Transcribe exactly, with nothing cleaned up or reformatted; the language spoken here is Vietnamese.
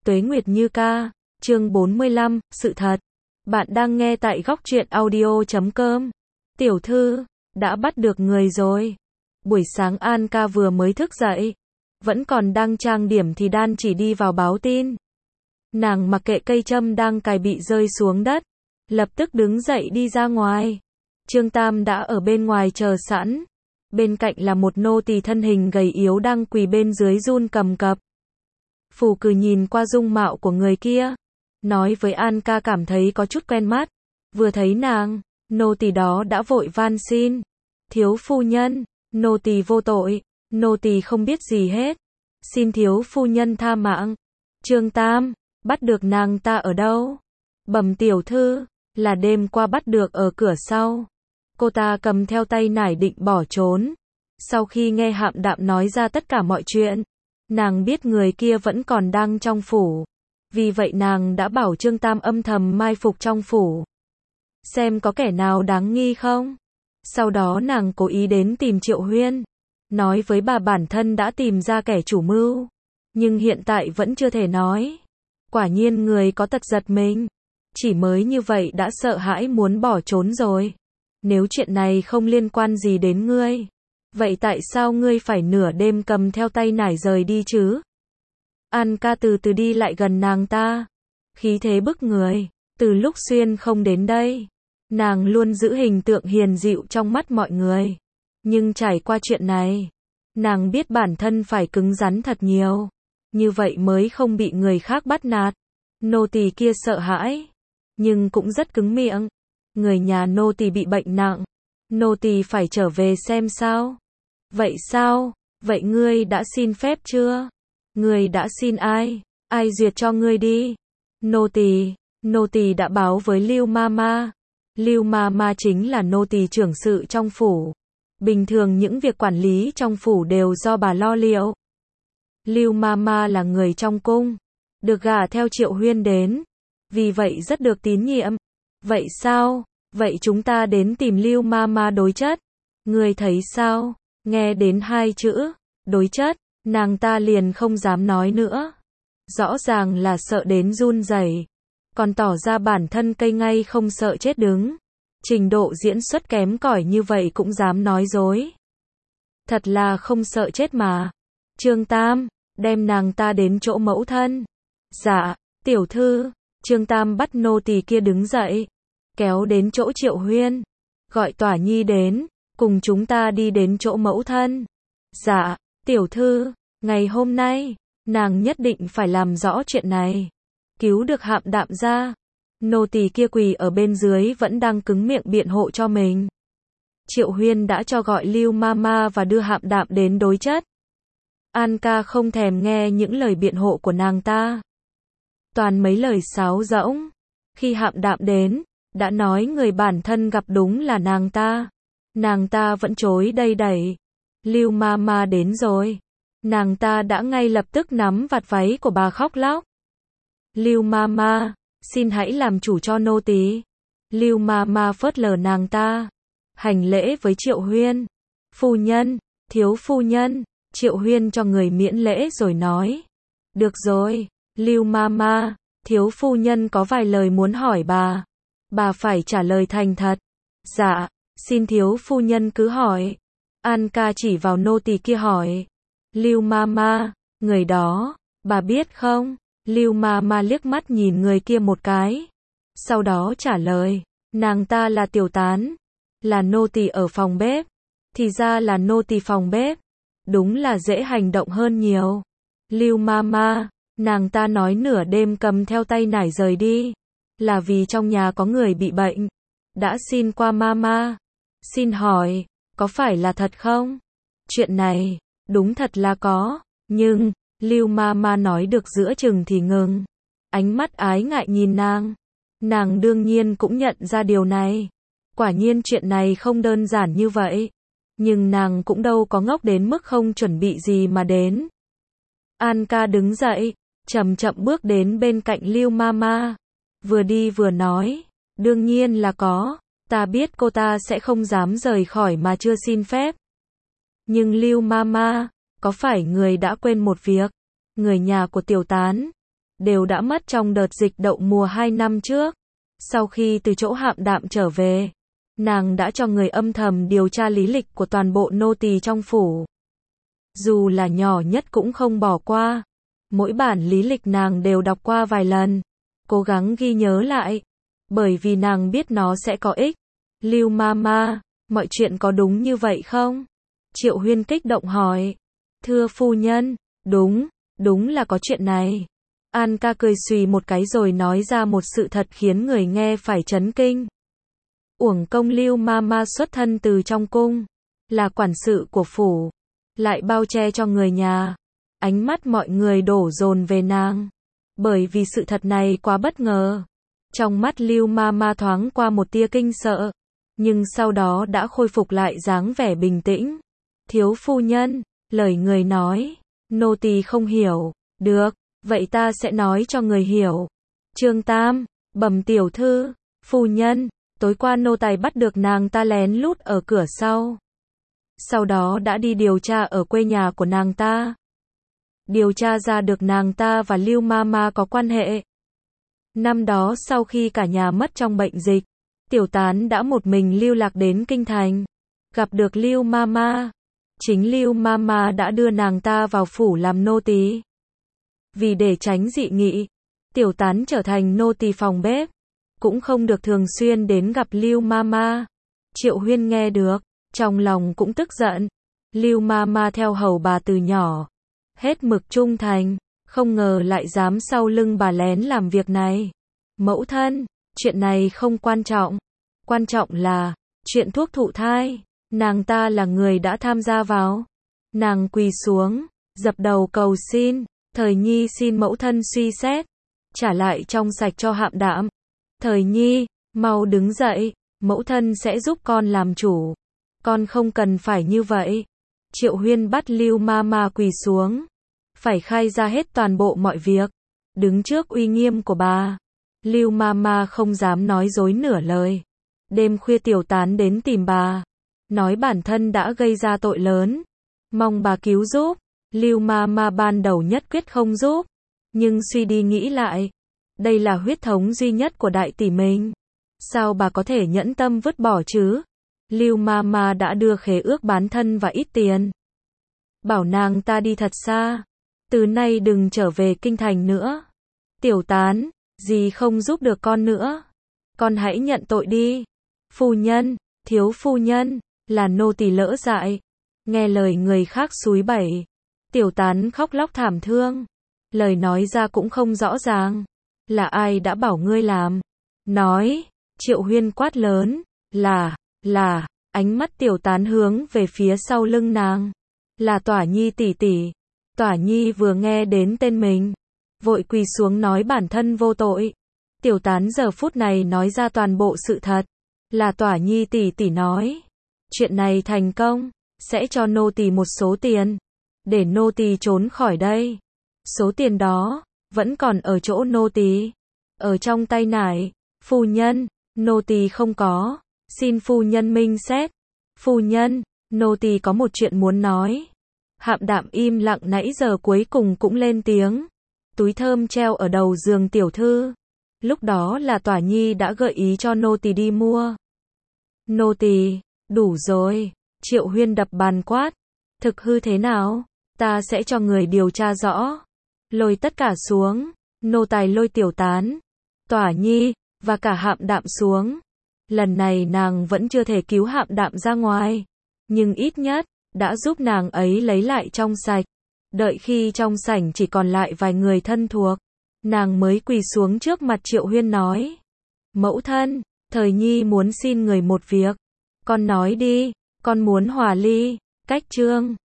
Tuế Nguyệt Như ca, chương bốn mươi lăm, sự thật. Bạn đang nghe tại góc truyện audio chấm com. Tiểu thư, đã bắt được người rồi. Buổi sáng An ca vừa mới thức dậy, vẫn còn đang trang điểm thì Đan chỉ đi vào báo tin. Nàng mặc kệ cây châm đang cài bị rơi xuống đất, lập tức đứng dậy đi ra ngoài. Trương Tam đã ở bên ngoài chờ sẵn. Bên cạnh là một nô tỳ thân hình gầy yếu đang quỳ bên dưới run cầm cập. Phù Cừ nhìn qua dung mạo của người kia, nói với An ca cảm thấy có chút quen mắt. Vừa thấy nàng, nô tỳ đó đã vội van xin. Thiếu phu nhân, nô tỳ vô tội, nô tỳ không biết gì hết. Xin thiếu phu nhân tha mạng. Trương Tam, bắt được nàng ta ở đâu? Bẩm tiểu thư, là đêm qua bắt được ở cửa sau. Cô ta cầm theo tay nải định bỏ trốn. Sau khi nghe Hạm Đạm nói ra tất cả mọi chuyện, nàng biết người kia vẫn còn đang trong phủ. Vì vậy nàng đã bảo Trương Tam âm thầm mai phục trong phủ, xem có kẻ nào đáng nghi không. Sau đó nàng cố ý đến tìm Triệu Huyên, nói với bà bản thân đã tìm ra kẻ chủ mưu, nhưng hiện tại vẫn chưa thể nói. Quả nhiên người có tật giật mình, chỉ mới như vậy đã sợ hãi muốn bỏ trốn rồi. Nếu chuyện này không liên quan gì đến ngươi, vậy tại sao ngươi phải nửa đêm cầm theo tay nải rời đi chứ? An ca từ từ đi lại gần nàng ta, khí thế bức người. Từ lúc Xuyên không đến đây, nàng luôn giữ hình tượng hiền dịu trong mắt mọi người. Nhưng trải qua chuyện này, nàng biết bản thân phải cứng rắn thật nhiều, như vậy mới không bị người khác bắt nạt. Nô tỳ kia sợ hãi, nhưng cũng rất cứng miệng. Người nhà nô tỳ bị bệnh nặng, nô tỳ phải trở về xem sao. Vậy sao? Vậy ngươi đã xin phép chưa? Ngươi đã xin ai? Ai duyệt cho ngươi đi? Nô tỳ, nô tỳ đã báo với Lưu Mama. Lưu Mama chính là nô tỳ trưởng sự trong phủ. Bình thường những việc quản lý trong phủ đều do bà lo liệu. Lưu Mama là người trong cung, được gả theo Triệu Huyên đến, vì vậy rất được tín nhiệm. Vậy sao? Vậy chúng ta đến tìm Lưu Mama đối chất. Ngươi thấy sao? Nghe đến hai chữ đối chất, nàng ta liền không dám nói nữa. Rõ ràng là sợ đến run rẩy, còn tỏ ra bản thân cây ngay không sợ chết đứng. Trình độ diễn xuất kém cỏi như vậy cũng dám nói dối. Thật là không sợ chết mà. Trương Tam, đem nàng ta đến chỗ mẫu thân. Dạ, tiểu thư. Trương Tam bắt nô tỳ kia đứng dậy, kéo đến chỗ Triệu Huyên, gọi Tỏa Nhi đến, cùng chúng ta đi đến chỗ mẫu thân. Dạ, tiểu thư, ngày hôm nay, nàng nhất định phải làm rõ chuyện này, cứu được Hạm Đạm ra. Nô tỳ kia quỳ ở bên dưới vẫn đang cứng miệng biện hộ cho mình. Triệu Huyên đã cho gọi Lưu Mama và đưa Hạm Đạm đến đối chất. An ca không thèm nghe những lời biện hộ của nàng ta, toàn mấy lời sáo rỗng. Khi Hạm Đạm đến, đã nói người bản thân gặp đúng là nàng ta. Nàng ta vẫn chối đầy đẩy. Lưu Mama đến rồi. Nàng ta đã ngay lập tức nắm vạt váy của bà khóc lóc. Lưu Mama, xin hãy làm chủ cho nô tỳ. Lưu Mama phớt lờ nàng ta, hành lễ với Triệu Huyên. Phu nhân, thiếu phu nhân. Triệu Huyên cho người miễn lễ rồi nói. Được rồi, Lưu Mama, thiếu phu nhân có vài lời muốn hỏi bà. Bà phải trả lời thành thật. Dạ, xin thiếu phu nhân cứ hỏi. An ca chỉ vào nô tỳ kia hỏi. Lưu Mama, người đó, bà biết không? Lưu Mama liếc mắt nhìn người kia một cái, sau đó trả lời. Nàng ta là Tiểu Tán, là nô tỳ ở phòng bếp. Thì ra là nô tỳ phòng bếp, đúng là dễ hành động hơn nhiều. Lưu Mama, nàng ta nói nửa đêm cầm theo tay nải rời đi, là vì trong nhà có người bị bệnh. Đã xin qua Mama. Xin hỏi, có phải là thật không? Chuyện này, đúng thật là có, nhưng, Lưu Mama nói được giữa chừng thì ngừng. Ánh mắt ái ngại nhìn nàng. Nàng đương nhiên cũng nhận ra điều này. Quả nhiên chuyện này không đơn giản như vậy. Nhưng nàng cũng đâu có ngốc đến mức không chuẩn bị gì mà đến. An ca đứng dậy, chậm chậm bước đến bên cạnh Lưu Mama. Vừa đi vừa nói, đương nhiên là có. Ta biết cô ta sẽ không dám rời khỏi mà chưa xin phép. Nhưng Lưu Mama, có phải người đã quên một việc? Người nhà của Tiểu Tán đều đã mất trong đợt dịch đậu mùa hai năm trước. Sau khi từ chỗ Hạm Đạm trở về, nàng đã cho người âm thầm điều tra lý lịch của toàn bộ nô tỳ trong phủ. Dù là nhỏ nhất cũng không bỏ qua. Mỗi bản lý lịch nàng đều đọc qua vài lần, cố gắng ghi nhớ lại, bởi vì nàng biết nó sẽ có ích. Lưu Mama, mọi chuyện có đúng như vậy không? Triệu Huyên kích động hỏi. Thưa phu nhân, đúng, đúng là có chuyện này. An ca cười xùy một cái rồi nói ra một sự thật khiến người nghe phải chấn kinh. Uổng công Lưu Mama xuất thân từ trong cung, là quản sự của phủ, lại bao che cho người nhà. Ánh mắt mọi người đổ dồn về nàng, bởi vì sự thật này quá bất ngờ. Trong mắt Lưu Mama thoáng qua một tia kinh sợ, nhưng sau đó đã khôi phục lại dáng vẻ bình tĩnh. Thiếu phu nhân, lời người nói, nô tỳ không hiểu. Được, vậy ta sẽ nói cho người hiểu. Trương Tam, bẩm tiểu thư, phu nhân, tối qua nô tài bắt được nàng ta lén lút ở cửa sau. Sau đó đã đi điều tra ở quê nhà của nàng ta. Điều tra ra được nàng ta và Lưu Mama có quan hệ. Năm đó sau khi cả nhà mất trong bệnh dịch, Tiểu Tán đã một mình lưu lạc đến kinh thành, gặp được Lưu Mama. Chính Lưu Mama đã đưa nàng ta vào phủ làm nô tỳ. Vì để tránh dị nghị, Tiểu Tán trở thành nô tỳ phòng bếp, cũng không được thường xuyên đến gặp Lưu Mama. Triệu Huyên nghe được, trong lòng cũng tức giận. Lưu Mama theo hầu bà từ nhỏ, hết mực trung thành, không ngờ lại dám sau lưng bà lén làm việc này. Mẫu thân, chuyện này không quan trọng. Quan trọng là, chuyện thuốc thụ thai, nàng ta là người đã tham gia vào. Nàng quỳ xuống, dập đầu cầu xin, Thời Nhi xin mẫu thân suy xét, trả lại trong sạch cho Hạm Đạm. Thời Nhi, mau đứng dậy, mẫu thân sẽ giúp con làm chủ. Con không cần phải như vậy. Triệu Huyên bắt Lưu Mama quỳ xuống, phải khai ra hết toàn bộ mọi việc, đứng trước uy nghiêm của bà. Lưu Mama không dám nói dối nửa lời. Đêm khuya Tiểu Tán đến tìm bà, nói bản thân đã gây ra tội lớn, mong bà cứu giúp. Lưu Mama ban đầu nhất quyết không giúp, nhưng suy đi nghĩ lại, đây là huyết thống duy nhất của đại tỷ mình, sao bà có thể nhẫn tâm vứt bỏ chứ? Lưu Mama đã đưa khế ước bán thân và ít tiền, bảo nàng ta đi thật xa, từ nay đừng trở về kinh thành nữa. Tiểu Tán, dì không giúp được con nữa, con hãy nhận tội đi. Phu nhân, thiếu phu nhân, là nô tỳ lỡ dại, nghe lời người khác xúi bẩy. Tiểu Tán khóc lóc thảm thương, lời nói ra cũng không rõ ràng. Là ai đã bảo ngươi làm? Nói. Triệu Huyên quát lớn. Là, là, ánh mắt Tiểu Tán hướng về phía sau lưng nàng. Là Tỏa Nhi tỷ tỷ. Tỏa Nhi vừa nghe đến tên mình, vội quỳ xuống nói bản thân vô tội. Tiểu Tán giờ phút này nói ra toàn bộ sự thật. Là Tỏa Nhi tỷ tỷ nói, chuyện này thành công, sẽ cho nô tỳ một số tiền, để nô tỳ trốn khỏi đây. Số tiền đó vẫn còn ở chỗ nô tỳ, ở trong tay nải. Phu nhân, nô tỳ không có, xin phu nhân minh xét. Phu nhân, nô tỳ có một chuyện muốn nói. Hạm Đạm im lặng nãy giờ cuối cùng cũng lên tiếng. Túi thơm treo ở đầu giường tiểu thư, lúc đó là Tỏa Nhi đã gợi ý cho nô tỳ đi mua. Nô tỳ, đủ rồi. Triệu Huyên đập bàn quát. Thực hư thế nào? Ta sẽ cho người điều tra rõ. Lôi tất cả xuống. Nô tài lôi Tiểu Tán, Tỏa Nhi, và cả Hạm Đạm xuống. Lần này nàng vẫn chưa thể cứu Hạm Đạm ra ngoài, nhưng ít nhất đã giúp nàng ấy lấy lại trong sạch. Đợi khi trong sảnh chỉ còn lại vài người thân thuộc, nàng mới quỳ xuống trước mặt Triệu Huyên nói. Mẫu thân, Thời Nhi muốn xin người một việc. Con nói đi, con muốn hòa ly, cách trương.